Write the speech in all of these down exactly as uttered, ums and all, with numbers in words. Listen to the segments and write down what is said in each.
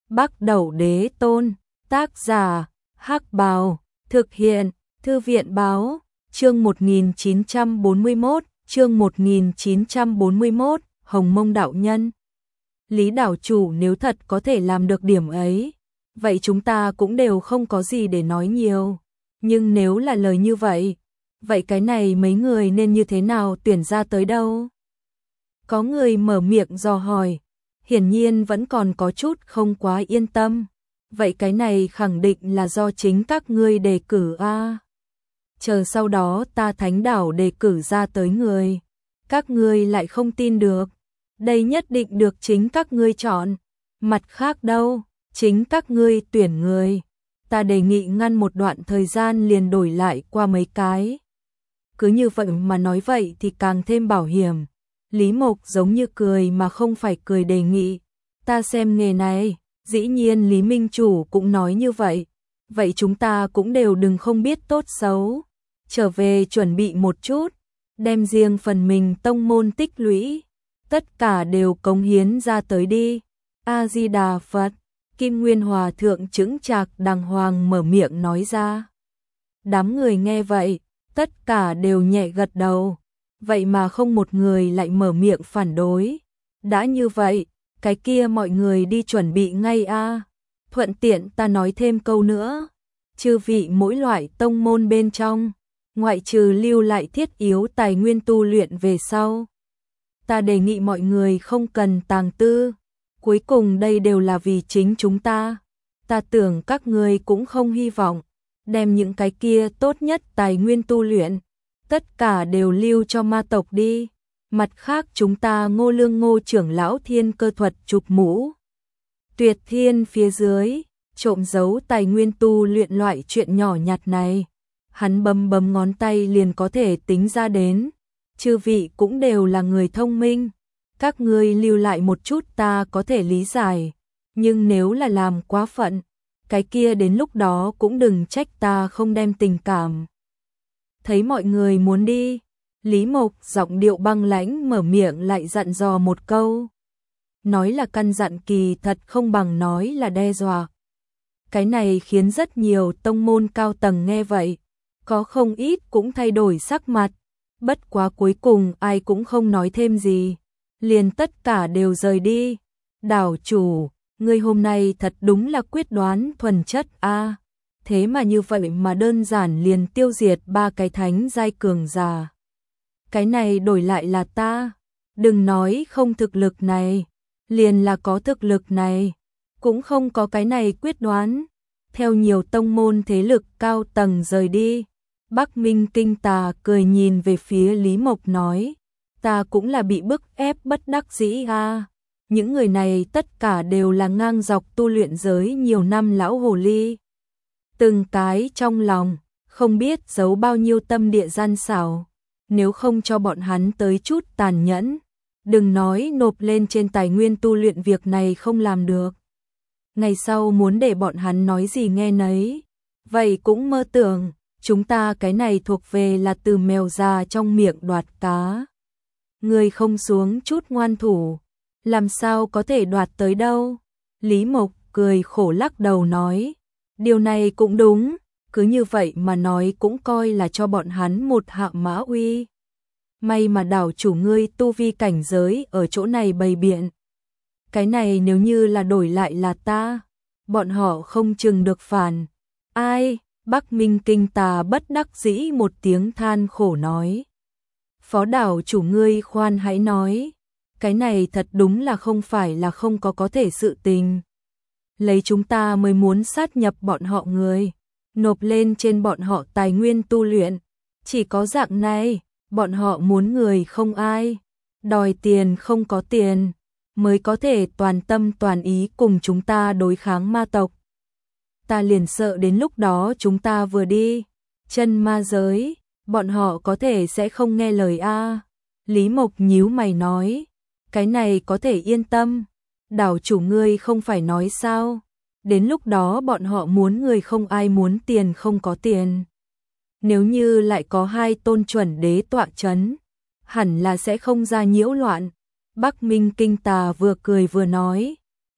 Bắc Đẩu Đế Tôn, tác giả, Hắc Bào, thực hiện, Thư viện báo, chương một nghìn chín trăm bốn mươi mốt, chương một nghìn chín trăm bốn mươi mốt, Hồng Mông đạo nhân. Lý đảo chủ nếu thật có thể làm được điểm ấy, vậy chúng ta cũng đều không có gì để nói nhiều. Nhưng nếu là lời như vậy, vậy cái này mấy người nên như thế nào tuyển ra tới đâu? Có người mở miệng dò hỏi, hiển nhiên vẫn còn có chút không quá yên tâm. Vậy cái này khẳng định là do chính các ngươi đề cử a. À? Chờ sau đó ta Thánh đảo đề cử ra tới người, các ngươi lại không tin được. Đây nhất định được chính các ngươi chọn, mặt khác đâu, chính các ngươi tuyển người. Ta đề nghị ngăn một đoạn thời gian liền đổi lại qua mấy cái. Cứ như vậy mà nói vậy thì càng thêm bảo hiểm. Lý Mộc giống như cười mà không phải cười đề nghị. Ta xem nghề này, dĩ nhiên Lý Minh Chủ cũng nói như vậy. Vậy chúng ta cũng đều đừng không biết tốt xấu. Trở về chuẩn bị một chút, đem riêng phần mình tông môn tích lũy. Tất cả đều cống hiến ra tới đi. A-di-đà Phật. Kim Nguyên Hòa Thượng chững chạc đàng hoàng mở miệng nói ra. Đám người nghe vậy, tất cả đều nhẹ gật đầu. Vậy mà không một người lại mở miệng phản đối. Đã như vậy, cái kia mọi người đi chuẩn bị ngay a. À. Thuận tiện ta nói thêm câu nữa. Chư vị mỗi loại tông môn bên trong, ngoại trừ lưu lại thiết yếu tài nguyên tu luyện về sau. Ta đề nghị mọi người không cần tàng tư. Cuối cùng đây đều là vì chính chúng ta. Ta tưởng các ngươi cũng không hy vọng đem những cái kia tốt nhất tài nguyên tu luyện, tất cả đều lưu cho ma tộc đi. Mặt khác chúng ta Ngô Lương Ngô trưởng lão thiên cơ thuật chụp mũ Tuyệt Thiên phía dưới, trộm giấu tài nguyên tu luyện loại chuyện nhỏ nhặt này. Hắn bấm bấm ngón tay liền có thể tính ra đến. Chư vị cũng đều là người thông minh. Các ngươi lưu lại một chút ta có thể lý giải, nhưng nếu là làm quá phận, cái kia đến lúc đó cũng đừng trách ta không đem tình cảm. Thấy mọi người muốn đi, Lý Mộc giọng điệu băng lãnh mở miệng lại dặn dò một câu. Nói là căn dặn kỳ thật không bằng nói là đe dọa. Cái này khiến rất nhiều tông môn cao tầng nghe vậy, có không ít cũng thay đổi sắc mặt, bất quá cuối cùng ai cũng không nói thêm gì. Liền tất cả đều rời đi. Đảo chủ, ngươi hôm nay thật đúng là quyết đoán thuần chất a. À, thế mà như vậy mà đơn giản liền tiêu diệt ba cái thánh giai cường giả. Cái này đổi lại là ta, đừng nói không thực lực này, liền là có thực lực này, cũng không có cái này quyết đoán. Theo nhiều tông môn thế lực cao tầng rời đi, Bắc Minh Kinh Tà cười nhìn về phía Lý Mộc nói. Ta cũng là bị bức ép bất đắc dĩ a. À. Những người này tất cả đều là ngang dọc tu luyện giới nhiều năm lão hồ ly. Từng cái trong lòng, không biết giấu bao nhiêu tâm địa gian xảo. Nếu không cho bọn hắn tới chút tàn nhẫn, đừng nói nộp lên trên tài nguyên tu luyện việc này không làm được. Ngày sau muốn để bọn hắn nói gì nghe nấy. Vậy cũng mơ tưởng, chúng ta cái này thuộc về là từ mèo già trong miệng đoạt cá. Người không xuống chút ngoan thủ, làm sao có thể đoạt tới đâu. Lý Mộc cười khổ lắc đầu nói, điều này cũng đúng, cứ như vậy mà nói cũng coi là cho bọn hắn một hạ mã uy. May mà đảo chủ ngươi tu vi cảnh giới ở chỗ này bày biện. Cái này nếu như là đổi lại là ta, bọn họ không chừng được phản. Ai? Bắc Minh Kinh Tà bất đắc dĩ một tiếng than khổ nói. Phó đảo chủ ngươi khoan hãy nói, cái này thật đúng là không phải là không có có thể sự tình. Lấy chúng ta mới muốn sát nhập bọn họ người, nộp lên trên bọn họ tài nguyên tu luyện. Chỉ có dạng này, bọn họ muốn người không ai, đòi tiền không có tiền, mới có thể toàn tâm toàn ý cùng chúng ta đối kháng ma tộc. Ta liền sợ đến lúc đó chúng ta vừa đi, chân ma giới, bọn họ có thể sẽ không nghe lời a. À. Lý Mộc nhíu mày nói, cái này có thể yên tâm, đảo chủ ngươi không phải nói sao, đến lúc đó bọn họ muốn người không ai muốn tiền không có tiền. Nếu như lại có hai tôn chuẩn đế tọa chấn, hẳn là sẽ không ra nhiễu loạn. Bắc Minh Kinh Tà vừa cười vừa nói,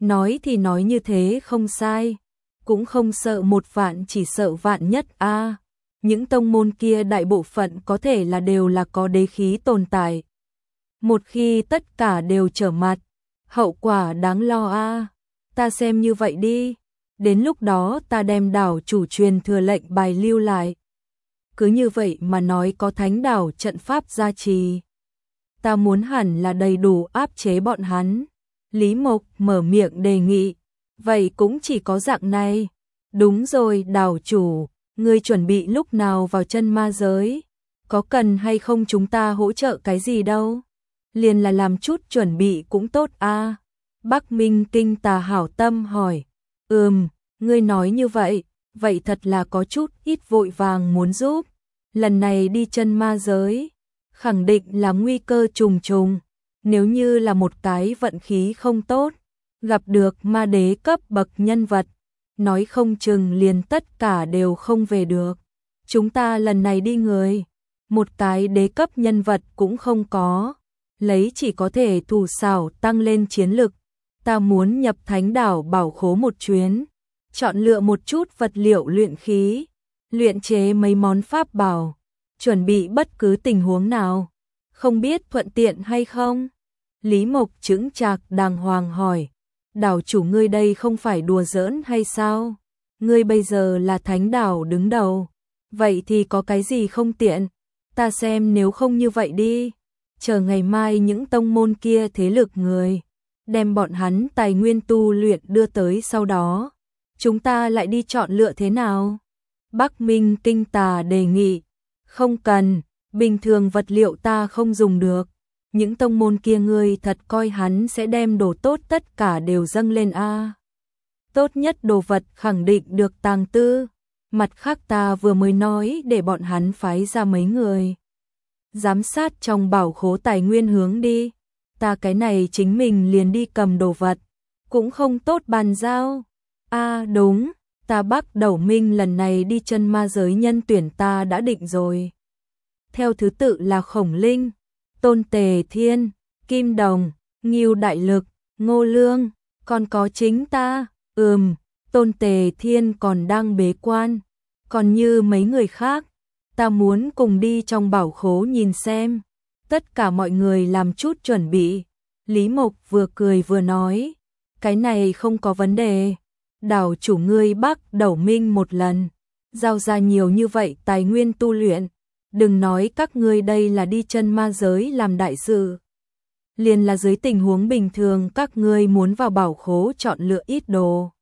Nói thì nói như thế không sai, cũng không sợ một vạn chỉ sợ vạn nhất a. À, những tông môn kia đại bộ phận có thể là đều là có đế khí tồn tại. Một khi tất cả đều trở mặt, hậu quả đáng lo a. À, ta xem như vậy đi, đến lúc đó ta đem đảo chủ truyền thừa lệnh bài lưu lại. Cứ như vậy mà nói có thánh đảo trận pháp gia trì, ta muốn hẳn là đầy đủ áp chế bọn hắn. Lý Mộc mở miệng đề nghị, vậy cũng chỉ có dạng này. Đúng rồi đảo chủ, ngươi chuẩn bị lúc nào vào chân ma giới? Có cần hay không chúng ta hỗ trợ cái gì đâu? Liền là làm chút chuẩn bị cũng tốt a. À, Bắc Minh Kinh Tà hảo tâm hỏi. Ừm, ngươi nói như vậy, vậy thật là có chút ít vội vàng muốn giúp. Lần này đi chân ma giới, khẳng định là nguy cơ trùng trùng. Nếu như là một cái vận khí không tốt, gặp được ma đế cấp bậc nhân vật, nói không chừng liền tất cả đều không về được. Chúng ta lần này đi người, một cái đế cấp nhân vật cũng không có, lấy chỉ có thể thủ xảo tăng lên chiến lực. Ta muốn nhập thánh đảo bảo khố một chuyến, chọn lựa một chút vật liệu luyện khí, luyện chế mấy món pháp bảo, chuẩn bị bất cứ tình huống nào. Không biết thuận tiện hay không? Lý Mộc chững chạc đàng hoàng hỏi. Đảo chủ ngươi đây không phải đùa giỡn hay sao? Ngươi bây giờ là thánh đảo đứng đầu, vậy thì có cái gì không tiện? Ta xem nếu không như vậy đi, chờ ngày mai những tông môn kia thế lực người, đem bọn hắn tài nguyên tu luyện đưa tới sau đó, chúng ta lại đi chọn lựa thế nào? Bắc Minh Kinh Tà đề nghị. Không cần, bình thường vật liệu ta không dùng được. Những tông môn kia ngươi thật coi hắn sẽ đem đồ tốt tất cả đều dâng lên a. À, tốt nhất đồ vật khẳng định được tàng tư. Mặt khác ta vừa mới nói để bọn hắn phái ra mấy người giám sát trong bảo khố tài nguyên hướng đi. Ta cái này chính mình liền đi cầm đồ vật, cũng không tốt bàn giao. A à, đúng, ta Bắc Đẩu Minh lần này đi chân ma giới nhân tuyển ta đã định rồi. Theo thứ tự là Khổng Linh, Tôn Tề Thiên, Kim Đồng, Ngưu Đại Lực, Ngô Lương, còn có chính ta. Ừm, Tôn Tề Thiên còn đang bế quan, còn như mấy người khác, ta muốn cùng đi trong bảo khố nhìn xem. Tất cả mọi người làm chút chuẩn bị. Lý Mộc vừa cười vừa nói, cái này không có vấn đề. Đảo chủ ngươi Bắc Đẩu Minh một lần, giao ra nhiều như vậy tài nguyên tu luyện. Đừng nói các ngươi đây là đi chân ma giới làm đại sự. Liền là dưới tình huống bình thường các ngươi muốn vào bảo khố chọn lựa ít đồ,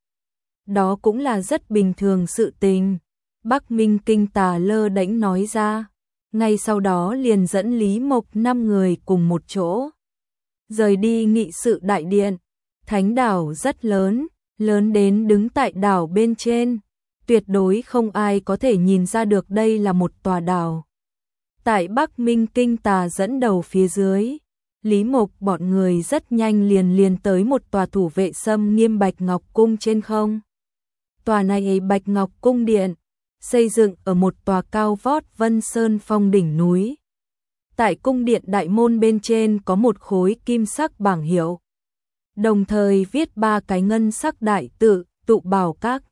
đó cũng là rất bình thường sự tình. Bắc Minh Kinh Tà lơ đễnh nói ra. Ngay sau đó liền dẫn Lý Mộc năm người cùng một chỗ rời đi nghị sự đại điện. Thánh đảo rất lớn, lớn đến đứng tại đảo bên trên, tuyệt đối không ai có thể nhìn ra được đây là một tòa đảo. Tại Bắc Minh Kinh Tà dẫn đầu phía dưới, Lý Mộc bọn người rất nhanh liền liền tới một tòa thủ vệ xâm nghiêm Bạch Ngọc Cung trên không. Tòa này Bạch Ngọc Cung điện, xây dựng ở một tòa cao vót Vân Sơn phong đỉnh núi. Tại cung điện đại môn bên trên có một khối kim sắc bảng hiệu, đồng thời viết ba cái ngân sắc đại tự, Tụ Bảo Các.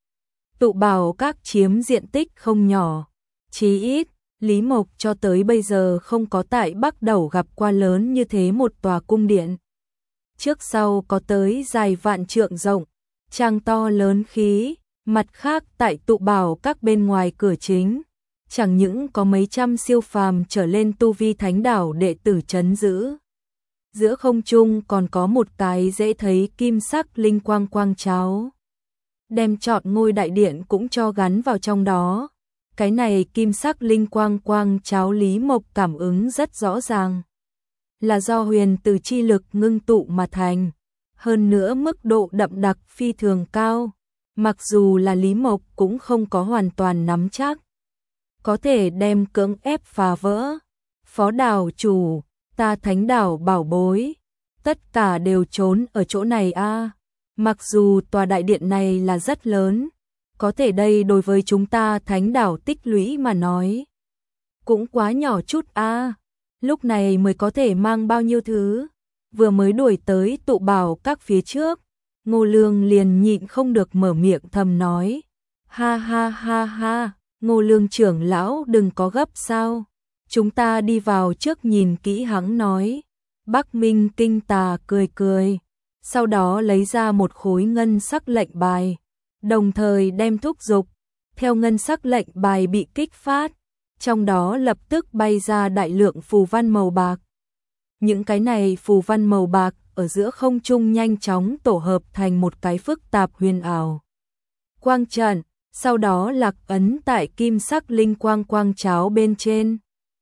Tụ Bảo Các chiếm diện tích không nhỏ, chí ít Lý Mộc cho tới bây giờ không có tại Bắc Đẩu gặp qua lớn như thế một tòa cung điện. Trước sau có tới dài vạn trượng rộng, trang to lớn khí. Mặt khác tại Tụ Bảo Các bên ngoài cửa chính, chẳng những có mấy trăm siêu phàm trở lên tu vi thánh đảo đệ tử trấn giữ. Giữa không trung còn có một cái dễ thấy kim sắc linh quang quang cháo, đem trọn ngôi đại điện cũng cho gắn vào trong đó. Cái này kim sắc linh quang quang cháo Lý Mộc cảm ứng rất rõ ràng, là do huyền từ chi lực ngưng tụ mà thành, hơn nữa mức độ đậm đặc phi thường cao. Mặc dù là Lý Mộc cũng không có hoàn toàn nắm chắc có thể đem cưỡng ép phá vỡ. Phó đảo chủ, ta thánh đảo bảo bối, tất cả đều trốn ở chỗ này a. À. Mặc dù tòa đại điện này là rất lớn, có thể đây đối với chúng ta thánh đảo tích lũy mà nói, cũng quá nhỏ chút a. À. Lúc này mới có thể mang bao nhiêu thứ, vừa mới đuổi tới Tụ Bảo Các phía trước, Ngô Lương liền nhịn không được mở miệng thầm nói. Ha ha ha ha, Ngô Lương trưởng lão đừng có gấp sao. Chúng ta đi vào trước nhìn kỹ, hắn nói. Bắc Minh Kinh Tà cười cười, sau đó lấy ra một khối ngân sắc lệnh bài, đồng thời đem thúc giục. Theo ngân sắc lệnh bài bị kích phát, trong đó lập tức bay ra đại lượng phù văn màu bạc. Những cái này phù văn màu bạc ở giữa không trung nhanh chóng tổ hợp thành một cái phức tạp huyền ảo quang trận, sau đó lạc ấn tại kim sắc linh quang quang cháo bên trên.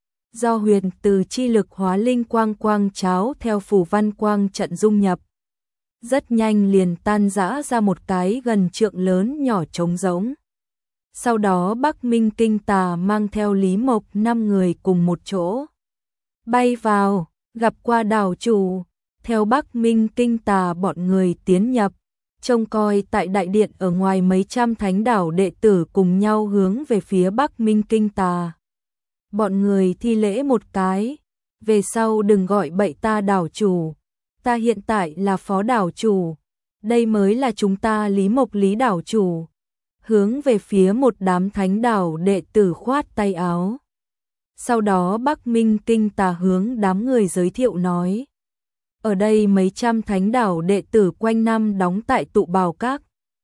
Do huyền từ chi lực hóa linh quang quang cháo theo phù văn quang trận dung nhập, rất nhanh liền tan rã ra một cái gần trượng lớn nhỏ trống rỗng. Sau đó Bắc Minh Kinh Tà mang theo Lý Mộc năm người cùng một chỗ bay vào, gặp qua đảo chủ. Theo Bắc Minh Kinh Tà bọn người tiến nhập, trông coi tại đại điện ở ngoài mấy trăm thánh đảo đệ tử cùng nhau hướng về phía Bắc Minh Kinh Tà. Bọn người thi lễ một cái, về sau đừng gọi bậy ta đảo chủ, ta hiện tại là phó đảo chủ, đây mới là chúng ta Lý Mộc Lý đảo chủ. Hướng về phía một đám thánh đảo đệ tử khoát tay áo. Sau đó Bắc Minh Kinh Tà hướng đám người giới thiệu nói. Ở đây mấy trăm thánh đảo đệ tử quanh năm đóng tại tụ bào các.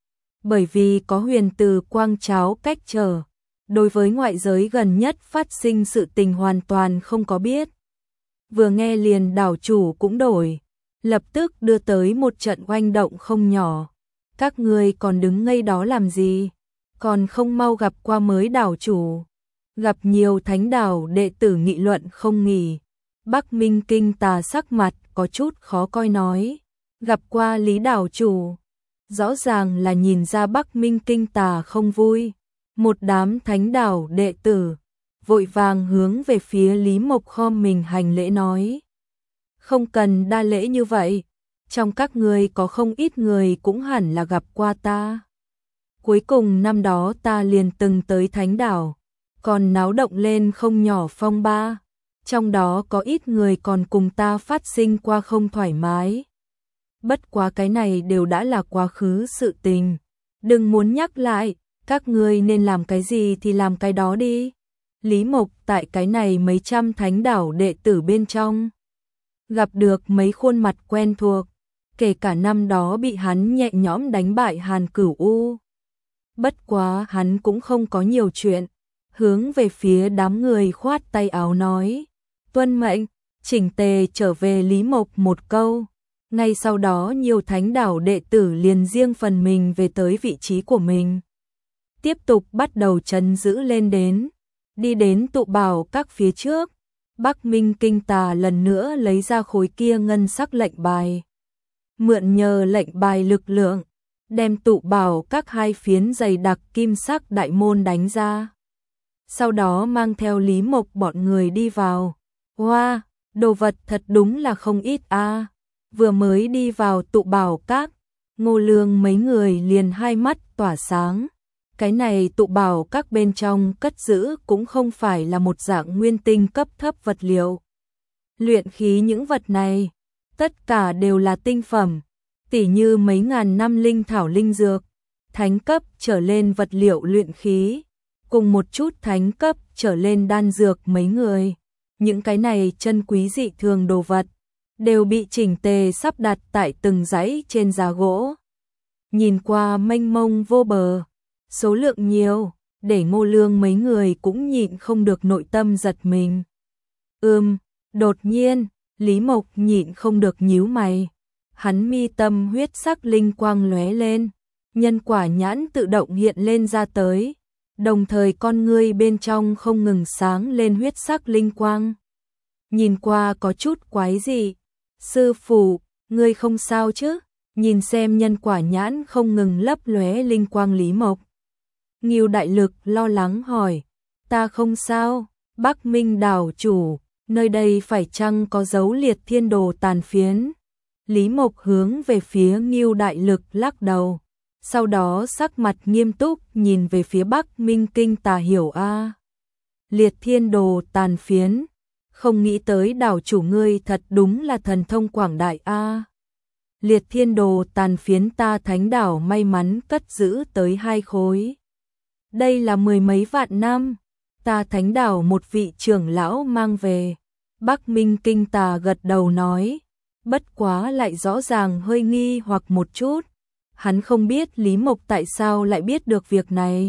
Bởi vì có huyền từ quang cháo cách trở, đối với ngoại giới gần nhất phát sinh sự tình hoàn toàn không có biết. Vừa nghe liền đảo chủ cũng đổi, lập tức đưa tới một trận oanh động không nhỏ. Các ngươi còn đứng ngây đó làm gì? Còn không mau gặp qua mới đảo chủ. Gặp nhiều thánh đảo đệ tử nghị luận không nghỉ. Bắc Minh Kinh Tà sắc mặt có chút khó coi nói. Gặp qua Lý đảo chủ. Rõ ràng là nhìn ra Bắc Minh Kinh Tà không vui. Một đám thánh đảo đệ tử vội vàng hướng về phía Lý Mộc khom mình hành lễ nói. Không cần đa lễ như vậy. Trong các người có không ít người cũng hẳn là gặp qua ta. Cuối cùng năm đó ta liền từng tới thánh đảo, còn náo động lên không nhỏ phong ba. Trong đó có ít người còn cùng ta phát sinh qua không thoải mái. Bất quá cái này đều đã là quá khứ sự tình. Đừng muốn nhắc lại, các ngươi nên làm cái gì thì làm cái đó đi. Lý Mộc tại cái này mấy trăm thánh đảo đệ tử bên trong. Gặp được mấy khuôn mặt quen thuộc, kể cả năm đó bị hắn nhẹ nhõm đánh bại Hàn Cửu U. Bất quá hắn cũng không có nhiều chuyện, hướng về phía đám người khoát tay áo nói. Tuân mệnh, chỉnh tề trở về Lý Mộc một câu. Ngay sau đó nhiều thánh đảo đệ tử liền riêng phần mình về tới vị trí của mình. Tiếp tục bắt đầu trấn giữ lên đến. Đi đến tụ bảo các phía trước. Bắc Minh Kinh Tà lần nữa lấy ra khối kia ngân sắc lệnh bài. Mượn nhờ lệnh bài lực lượng, đem tụ bảo các hai phiến dày đặc kim sắc đại môn đánh ra. Sau đó mang theo Lý Mộc bọn người đi vào. Hoa, wow, đồ vật thật đúng là không ít a. À. Vừa mới đi vào tụ bảo các, Ngô Lương mấy người liền hai mắt tỏa sáng. Cái này tụ bảo các bên trong cất giữ cũng không phải là một dạng nguyên tinh cấp thấp vật liệu. Luyện khí những vật này, tất cả đều là tinh phẩm, tỉ như mấy ngàn năm linh thảo linh dược, thánh cấp trở lên vật liệu luyện khí, cùng một chút thánh cấp trở lên đan dược mấy người. Những cái này chân quý dị thường đồ vật, đều bị chỉnh tề sắp đặt tại từng dãy trên giá gỗ. Nhìn qua mênh mông vô bờ, số lượng nhiều, để Ngô Lương mấy người cũng nhịn không được nội tâm giật mình. Ừm, đột nhiên, Lý Mộc nhịn không được nhíu mày. Hắn mi tâm huyết sắc linh quang lóe lên, nhân quả nhãn tự động hiện lên ra tới, đồng thời con ngươi bên trong không ngừng sáng lên huyết sắc linh quang. Nhìn qua có chút quái dị. Sư phụ, ngươi không sao chứ? Nhìn xem nhân quả nhãn không ngừng lấp lóe linh quang Lý Mộc. Ngưu Đại Lực lo lắng hỏi, ta không sao, Bắc Minh đảo chủ, nơi đây phải chăng có dấu liệt thiên đồ tàn phiến? Lý Mộc hướng về phía Ngưu Đại Lực lắc đầu, sau đó sắc mặt nghiêm túc nhìn về phía Bắc Minh Kinh Tà hiểu a. Liệt thiên đồ tàn phiến, không nghĩ tới đảo chủ ngươi thật đúng là thần thông quảng đại a. liệt thiên đồ tàn phiến ta Thánh đảo may mắn cất giữ tới hai khối. Đây là mười mấy vạn năm, ta Thánh đảo một vị trưởng lão mang về. Bắc Minh Kinh Tà gật đầu nói, bất quá lại rõ ràng hơi nghi hoặc một chút. Hắn không biết Lý Mộc tại sao lại biết được việc này.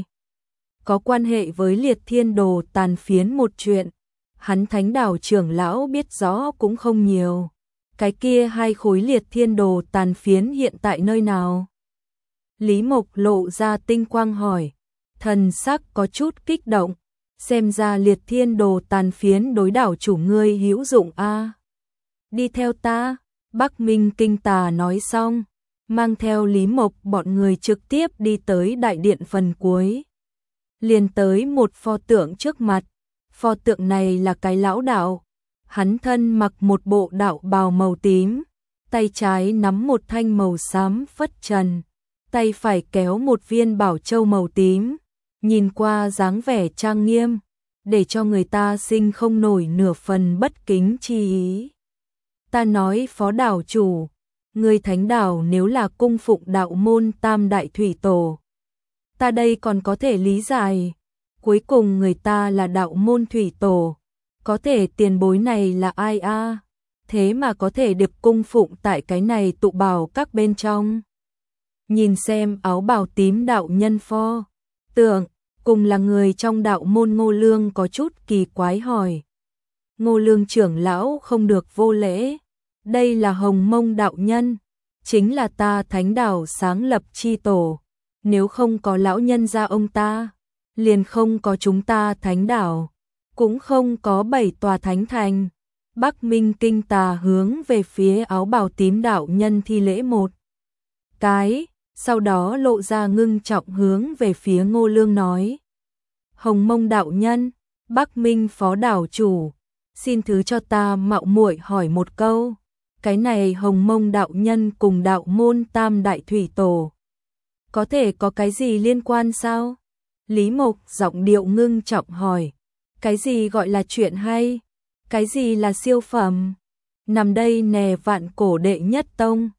Có quan hệ với liệt thiên đồ tàn phiến một chuyện, hắn Thánh đảo trưởng lão biết rõ cũng không nhiều. Cái kia hai khối liệt thiên đồ tàn phiến hiện tại nơi nào? Lý Mộc lộ ra tinh quang hỏi, thần sắc có chút kích động, xem ra liệt thiên đồ tàn phiến đối đảo chủ ngươi hữu dụng a. À. Đi theo ta, Bắc Minh Kinh Tà nói xong, mang theo Lý Mộc bọn người trực tiếp đi tới đại điện phần cuối. Liền tới một pho tượng trước mặt, pho tượng này là cái lão đạo. Hắn thân mặc một bộ đạo bào màu tím, tay trái nắm một thanh màu xám phất trần, tay phải kéo một viên bảo châu màu tím, nhìn qua dáng vẻ trang nghiêm, để cho người ta sinh không nổi nửa phần bất kính chi ý. Ta nói phó đảo chủ, người Thánh đảo nếu là cung phụng đạo môn Tam Đại Thủy Tổ, ta đây còn có thể lý giải, cuối cùng người ta là đạo môn Thủy Tổ. Có thể tiền bối này là ai a? À? Thế mà có thể được cung phụng tại cái này tụ bảo các bên trong. Nhìn xem áo bào tím đạo nhân pho, tượng, cùng là người trong đạo môn Ngô Lương có chút kỳ quái hỏi. Ngô Lương trưởng lão không được vô lễ, đây là Hồng Mông đạo nhân, chính là ta Thánh đảo sáng lập chi tổ, nếu không có lão nhân gia ông ta, liền không có chúng ta Thánh đảo. Cũng không có bảy tòa thánh thành. Bắc Minh Kinh Tà hướng về phía áo bào tím đạo nhân thi lễ một cái, sau đó lộ ra ngưng trọng hướng về phía Ngô Lương nói. Hồng Mông đạo nhân, Bắc Minh phó đảo chủ, xin thứ cho ta mạo muội hỏi một câu. Cái này Hồng Mông đạo nhân cùng đạo môn Tam Đại Thủy Tổ, có thể có cái gì liên quan sao? Lý Mộc giọng điệu ngưng trọng hỏi. Cái gì gọi là chuyện hay? Cái gì là siêu phẩm? Nằm đây nè vạn cổ đệ nhất tông,